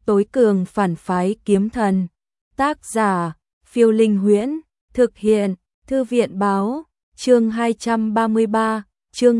tối cường phản phái kiếm thần. Tác giả, Phiêu Linh Huyễn, thực hiện, Thư viện báo, chương 233, chương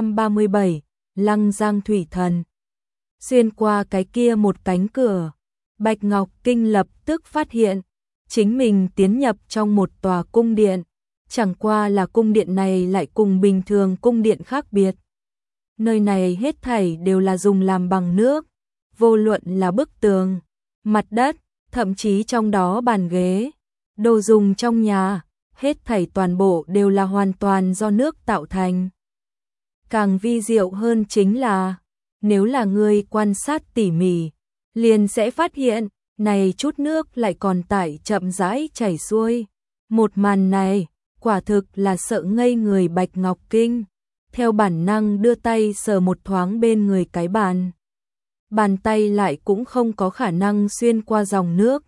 237, Lăng Giang Thủy Thần. Xuyên qua cái kia một cánh cửa, Bạch Ngọc Kinh lập tức phát hiện, chính mình tiến nhập trong một tòa cung điện, chẳng qua là cung điện này lại cùng bình thường cung điện khác biệt. Nơi này hết thảy đều là dùng làm bằng nước, vô luận là bức tường, mặt đất, thậm chí trong đó bàn ghế, đồ dùng trong nhà, hết thảy toàn bộ đều là hoàn toàn do nước tạo thành. Càng vi diệu hơn chính là, nếu là người quan sát tỉ mỉ, liền sẽ phát hiện, này chút nước lại còn tại chậm rãi chảy xuôi. Một màn này, quả thực là sợ ngây người Bạch Ngọc Kinh, theo bản năng đưa tay sờ một thoáng bên người cái bàn. Bàn tay lại cũng không có khả năng xuyên qua dòng nước.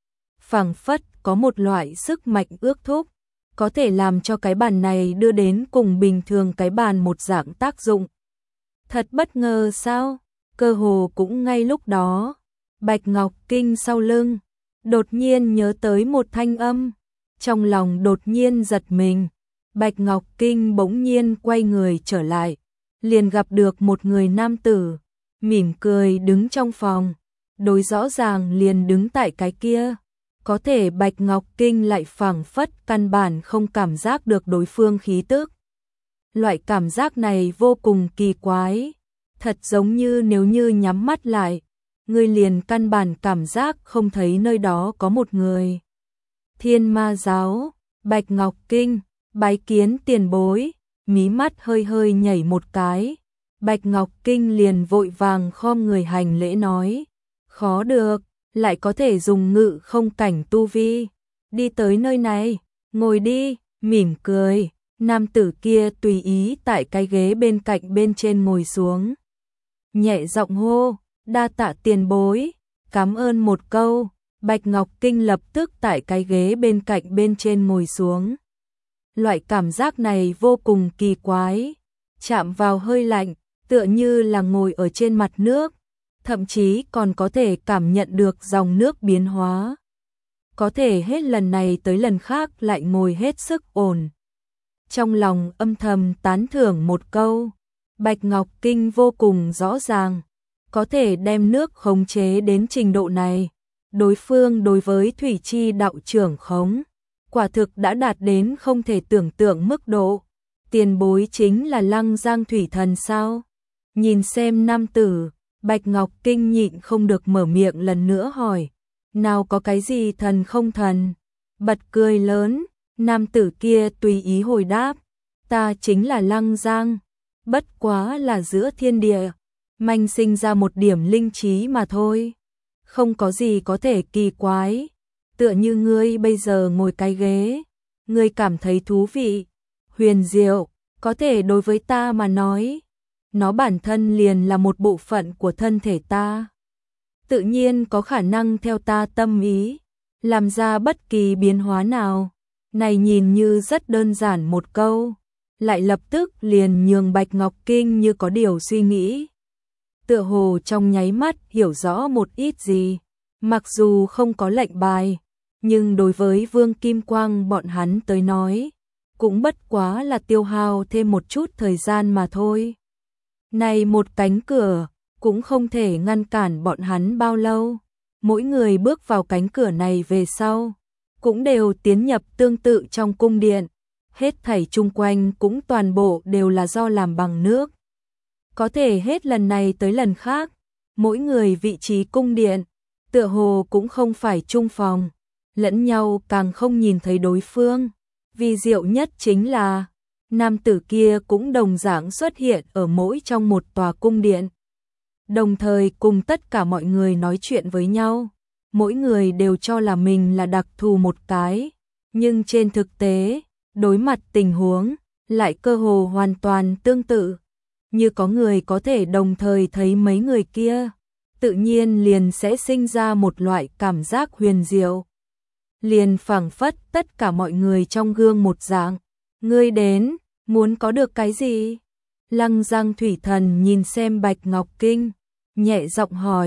Phảng phất có một loại sức mạnh ước thúc, có thể làm cho cái bàn này đưa đến cùng bình thường cái bàn một dạng tác dụng. Thật bất ngờ sao? Cơ hồ cũng ngay lúc đó, Bạch Ngọc Kinh sau lưng đột nhiên nhớ tới một thanh âm, trong lòng đột nhiên giật mình. Bạch Ngọc Kinh bỗng nhiên quay người trở lại, liền gặp được một người nam tử, mỉm cười đứng trong phòng, đối rõ ràng liền đứng tại cái kia. Có thể Bạch Ngọc Kinh lại phảng phất căn bản không cảm giác được đối phương khí tức. Loại cảm giác này vô cùng kỳ quái, thật giống như nếu như nhắm mắt lại, người liền căn bản cảm giác không thấy nơi đó có một người. Thiên Ma giáo, Bạch Ngọc Kinh, bái kiến tiền bối, mí mắt hơi hơi nhảy một cái. Bạch Ngọc Kinh liền vội vàng khom người hành lễ nói, khó được, lại có thể dùng ngự không cảnh tu vi. Đi tới nơi này, ngồi đi, mỉm cười, nam tử kia tùy ý tại cái ghế bên cạnh bên trên ngồi xuống. Nhẹ giọng hô, đa tạ tiền bối, cảm ơn một câu, Bạch Ngọc Kinh lập tức tại cái ghế bên cạnh bên trên ngồi xuống. Loại cảm giác này vô cùng kỳ quái, chạm vào hơi lạnh, tựa như là ngồi ở trên mặt nước, thậm chí còn có thể cảm nhận được dòng nước biến hóa. Có thể hết lần này tới lần khác lại ngồi hết sức ổn. Trong lòng âm thầm tán thưởng một câu, Bạch Ngọc Kinh vô cùng rõ ràng, có thể đem nước khống chế đến trình độ này. Đối phương đối với thủy chi đạo trưởng khống, quả thực đã đạt đến không thể tưởng tượng mức độ. Tiền bối chính là Lăng Giang Thủy Thần sao? Nhìn xem nam tử, Bạch Ngọc Kinh nhịn không được mở miệng lần nữa hỏi, nào có cái gì thần không thần? Bật cười lớn, nam tử kia tùy ý hồi đáp, ta chính là Lăng Giang, bất quá là giữa thiên địa, manh sinh ra một điểm linh trí mà thôi. Không có gì có thể kỳ quái, tựa như ngươi bây giờ ngồi cái ghế, ngươi cảm thấy thú vị, huyền diệu, có thể đối với ta mà nói, nó bản thân liền là một bộ phận của thân thể ta. Tự nhiên có khả năng theo ta tâm ý, làm ra bất kỳ biến hóa nào. Này nhìn như rất đơn giản một câu, lại lập tức liền nhường Bạch Ngọc Kinh như có điều suy nghĩ. Tựa hồ trong nháy mắt hiểu rõ một ít gì, mặc dù không có lệnh bài, nhưng đối với Vương Kim Quang bọn hắn tới nói, cũng bất quá là tiêu hao thêm một chút thời gian mà thôi. Này một cánh cửa, cũng không thể ngăn cản bọn hắn bao lâu. Mỗi người bước vào cánh cửa này về sau, cũng đều tiến nhập tương tự trong cung điện. Hết thảy chung quanh cũng toàn bộ đều là do làm bằng nước. Có thể hết lần này tới lần khác, mỗi người vị trí cung điện, tựa hồ cũng không phải chung phòng, lẫn nhau càng không nhìn thấy đối phương. Vì diệu nhất chính là, nam tử kia cũng đồng dạng xuất hiện ở mỗi trong một tòa cung điện. Đồng thời cùng tất cả mọi người nói chuyện với nhau, mỗi người đều cho là mình là đặc thù một cái, nhưng trên thực tế, đối mặt tình huống, lại cơ hồ hoàn toàn tương tự. Như có người có thể đồng thời thấy mấy người kia, tự nhiên liền sẽ sinh ra một loại cảm giác huyền diệu. Liền phảng phất tất cả mọi người trong gương một dạng. Ngươi đến, muốn có được cái gì? Lăng Giang Thủy Thần nhìn xem Bạch Ngọc Kinh, nhẹ giọng hỏi,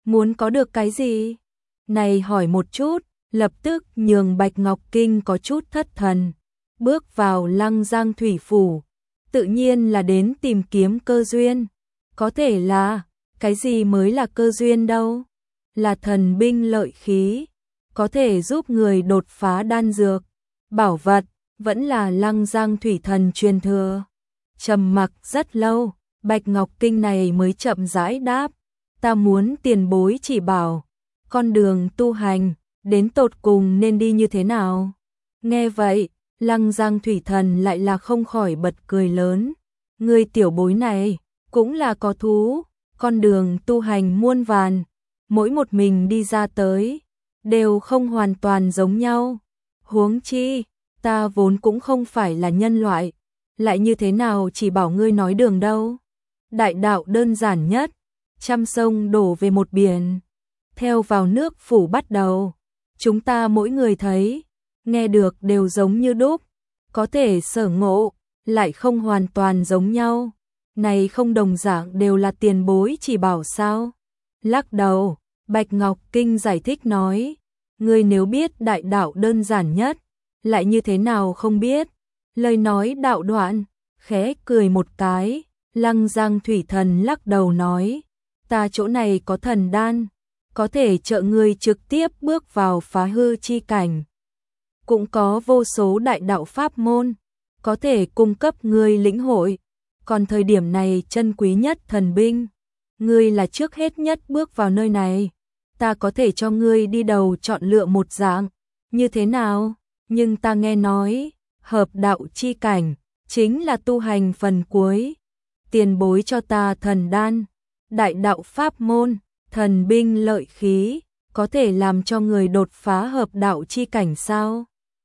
Muốn có được cái gì? Này hỏi một chút, lập tức nhường Bạch Ngọc Kinh có chút thất thần. Bước vào Lăng Giang Thủy Phủ, tự nhiên là đến tìm kiếm cơ duyên. Có thể là, cái gì mới là cơ duyên đâu? Là thần binh lợi khí, có thể giúp người đột phá đan dược, bảo vật, vẫn là Lăng Giang Thủy Thần truyền thừa. Trầm mặc rất lâu, Bạch Ngọc Kinh này mới chậm rãi đáp, ta muốn tiền bối chỉ bảo, con đường tu hành, đến tột cùng nên đi như thế nào? Nghe vậy, Lăng Giang Thủy Thần lại là không khỏi bật cười lớn. Người tiểu bối này, cũng là có thú, con đường tu hành muôn vàn, mỗi một mình đi ra tới, đều không hoàn toàn giống nhau. Huống chi, ta vốn cũng không phải là nhân loại, lại như thế nào chỉ bảo ngươi nói đường đâu. Đại đạo đơn giản nhất, trăm sông đổ về một biển, theo vào nước phủ bắt đầu. Chúng ta mỗi người thấy, nghe được đều giống như đúc, có thể sở ngộ, lại không hoàn toàn giống nhau. Này không đồng dạng đều là tiền bối chỉ bảo sao? Lắc đầu, Bạch Ngọc Kinh giải thích nói, ngươi nếu biết đại đạo đơn giản nhất, lại như thế nào không biết? Lời nói đạo đoạn, khẽ cười một cái, Lăng Giang Thủy Thần lắc đầu nói, ta chỗ này có thần đan, có thể trợ ngươi trực tiếp bước vào phá hư chi cảnh. Cũng có vô số đại đạo pháp môn, có thể cung cấp ngươi lĩnh hội. Còn thời điểm này chân quý nhất thần binh, ngươi là trước hết nhất bước vào nơi này, ta có thể cho ngươi đi đầu chọn lựa một dạng, như thế nào? Nhưng ta nghe nói, hợp đạo chi cảnh, chính là tu hành phần cuối. Tiền bối cho ta thần đan, đại đạo pháp môn, thần binh lợi khí, có thể làm cho người đột phá hợp đạo chi cảnh sao?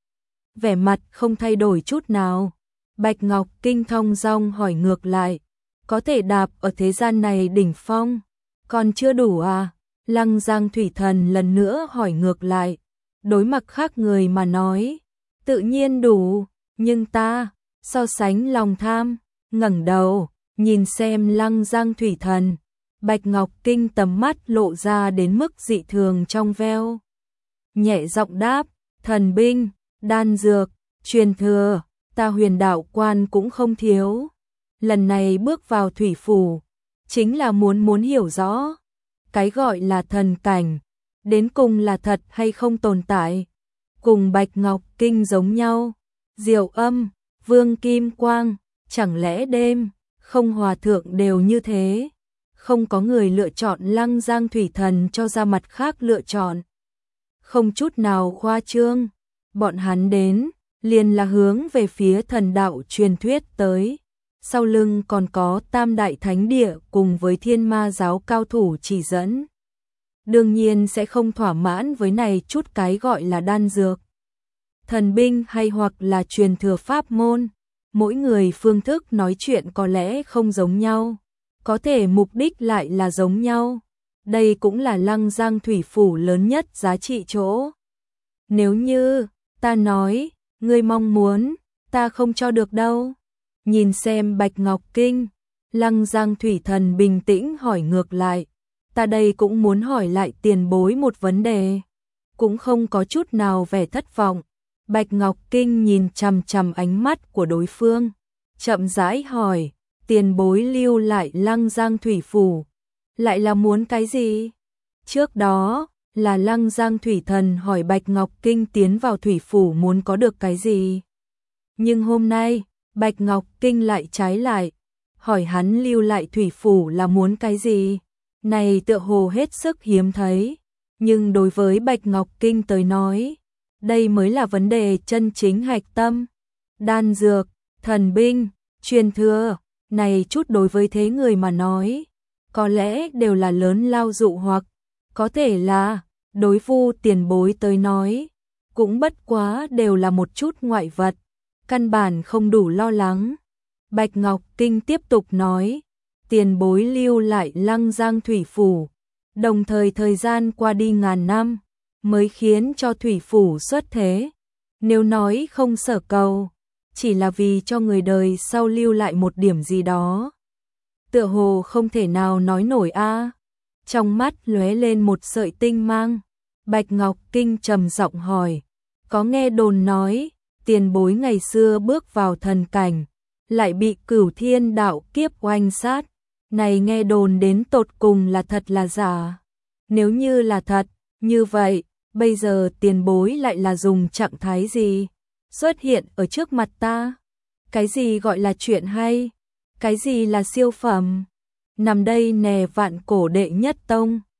Vẻ mặt không thay đổi chút nào. Bạch Ngọc Kinh thong dong hỏi ngược lại, có thể đạp ở thế gian này đỉnh phong, còn chưa đủ à? Lăng Giang Thủy Thần lần nữa hỏi ngược lại, đối mặt khác người mà nói, tự nhiên đủ, nhưng ta, so sánh lòng tham, ngẩng đầu, nhìn xem Lăng Giang Thủy Thần, Bạch Ngọc Kinh tầm mắt lộ ra đến mức dị thường trong veo. Nhẹ giọng đáp, thần binh, đan dược, truyền thừa, ta Huyền Đạo Quan cũng không thiếu. Lần này bước vào thủy phủ, chính là muốn hiểu rõ, cái gọi là thần cảnh, đến cùng là thật hay không tồn tại. Cùng Bạch Ngọc Kinh giống nhau, Diệu Âm, Vương Kim Quang, chẳng lẽ đêm, không hòa thượng đều như thế. Không có người lựa chọn Lăng Giang Thủy Thần cho ra mặt khác lựa chọn. Không chút nào khoa trương, bọn hắn đến, liền là hướng về phía thần đạo truyền thuyết tới. Sau lưng còn có Tam Đại Thánh Địa cùng với Thiên Ma giáo cao thủ chỉ dẫn. Đương nhiên sẽ không thỏa mãn với này chút cái gọi là đan dược, thần binh hay hoặc là truyền thừa pháp môn. Mỗi người phương thức nói chuyện có lẽ không giống nhau, có thể mục đích lại là giống nhau. Đây cũng là Lăng Giang Thủy Phủ lớn nhất giá trị chỗ. Nếu như ta nói, ngươi mong muốn, ta không cho được đâu. Nhìn xem Bạch Ngọc Kinh, Lăng Giang Thủy Thần bình tĩnh hỏi ngược lại, ta đây cũng muốn hỏi lại tiền bối một vấn đề. Cũng không có chút nào vẻ thất vọng. Bạch Ngọc Kinh nhìn chằm chằm ánh mắt của đối phương, chậm rãi hỏi, tiền bối lưu lại Lăng Giang Thủy Phủ, lại là muốn cái gì? Trước đó, là Lăng Giang Thủy Thần hỏi Bạch Ngọc Kinh tiến vào Thủy Phủ muốn có được cái gì. Nhưng hôm nay, Bạch Ngọc Kinh lại trái lại, hỏi hắn lưu lại Thủy Phủ là muốn cái gì. Này tựa hồ hết sức hiếm thấy, nhưng đối với Bạch Ngọc Kinh tới nói, đây mới là vấn đề chân chính hạch tâm. Đan dược, thần binh, truyền thừa, này chút đối với thế người mà nói, có lẽ đều là lớn lao dụ hoặc, có thể là, đối Vu tiền bối tới nói, cũng bất quá đều là một chút ngoại vật, căn bản không đủ lo lắng. Bạch Ngọc Kinh tiếp tục nói, tiền bối lưu lại Lăng Giang Thủy Phủ, đồng thời thời gian qua đi ngàn năm, mới khiến cho Thủy Phủ xuất thế. Nếu nói không sở cầu, chỉ là vì cho người đời sau lưu lại một điểm gì đó, tựa hồ không thể nào nói nổi a. trong mắt lóe lên một sợi tinh mang. Bạch Ngọc Kinh trầm giọng hỏi, có nghe đồn nói, tiền bối ngày xưa bước vào thần cảnh, lại bị Cửu Thiên đạo kiếp oanh sát, này nghe đồn đến tột cùng là thật là giả? Nếu như là thật, như vậy, bây giờ tiền bối lại là dùng trạng thái gì xuất hiện ở trước mặt ta? Cái gì gọi là chuyện hay? Cái gì là siêu phẩm? Nằm đây nè Vạn Cổ đệ nhất tông.